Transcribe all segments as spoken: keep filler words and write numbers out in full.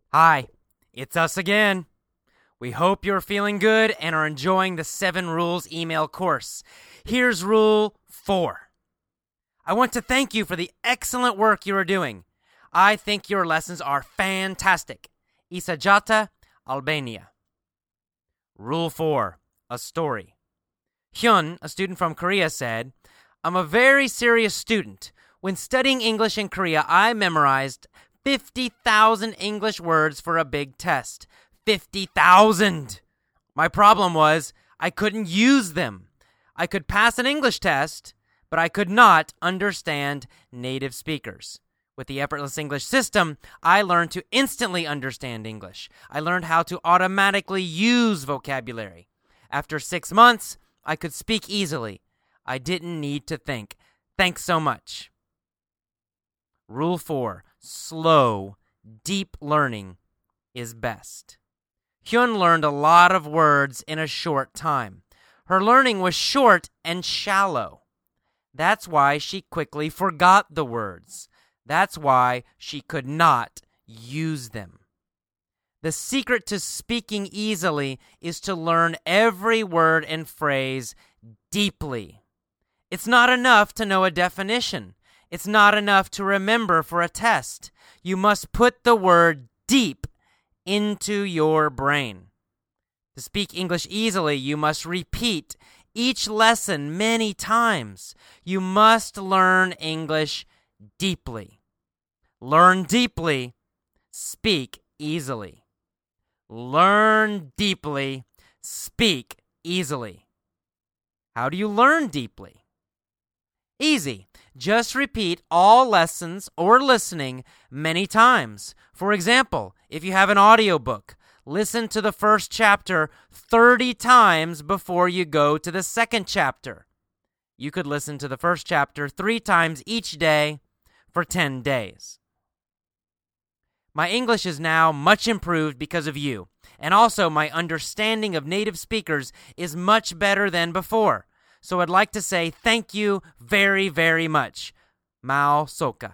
Hi, it's us again. We hope you're feeling good and are enjoying the Seven Rules email course. Here's Rule four. I want to thank you for the excellent work you are doing. I think your lessons are fantastic. Isajata, Albania. Rule four. A story. Hyun, a student from Korea, said, I'm a very serious student. When studying English in Korea, I memorized fifty thousand English words for a big test. fifty thousand! My problem was I couldn't use them. I could pass an English test, but I could not understand native speakers. With the Effortless English system, I learned to instantly understand English. I learned how to automatically use vocabulary. After six months, I could speak easily. I didn't need to think. Thanks so much. Rule four. Slow, deep learning is best. Hyun learned a lot of words in a short time. Her learning was short and shallow. That's why she quickly forgot the words. That's why she could not use them. The secret to speaking easily is to learn every word and phrase deeply. It's not enough to know a definition. It's not enough to remember for a test. You must put the word deep into your brain. To speak English easily, you must repeat each lesson many times. You must learn English deeply. Learn deeply, speak easily. Learn deeply, speak easily. How do you learn deeply? Easy. Just repeat all lessons or listening many times. For example, if you have an audiobook, listen to the first chapter thirty times before you go to the second chapter. You could listen to the first chapter three times each day for ten days. My English is now much improved because of you, and also my understanding of native speakers is much better than before. So I'd like to say thank you very, very much. Mao Soka.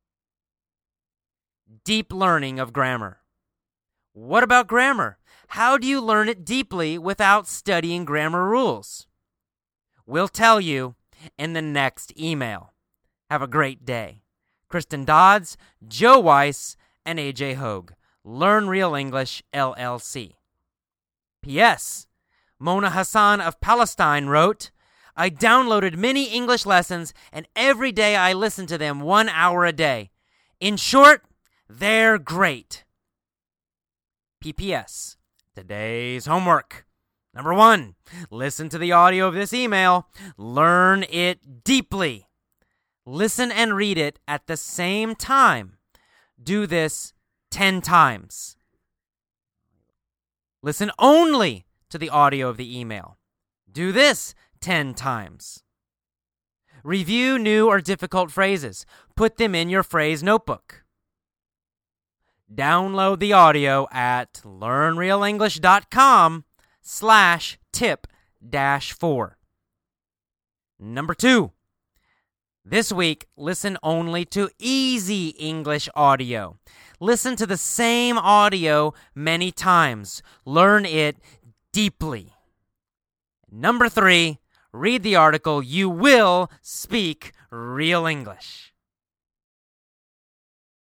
Deep learning of grammar. What about grammar? How do you learn it deeply without studying grammar rules? We'll tell you in the next email. Have a great day. Kristen Dodds, Joe Weiss, and A J Hogue. Learn Real English, L L C. P S. Mona Hassan of Palestine wrote, I downloaded many English lessons, and every day I listen to them one hour a day. In short, they're great. P P S. Today's homework. Number one, listen to the audio of this email. Learn it deeply. Listen and read it at the same time. Do this ten times. Listen only to the audio of the email. Do this ten times. Review new or difficult phrases. Put them in your phrase notebook. Download the audio at learnrealenglish.com slash tip dash four. Number two, this week, listen only to easy English audio. Listen to the same audio many times. Learn it deeply. Number three, read the article, You Will Speak Real English.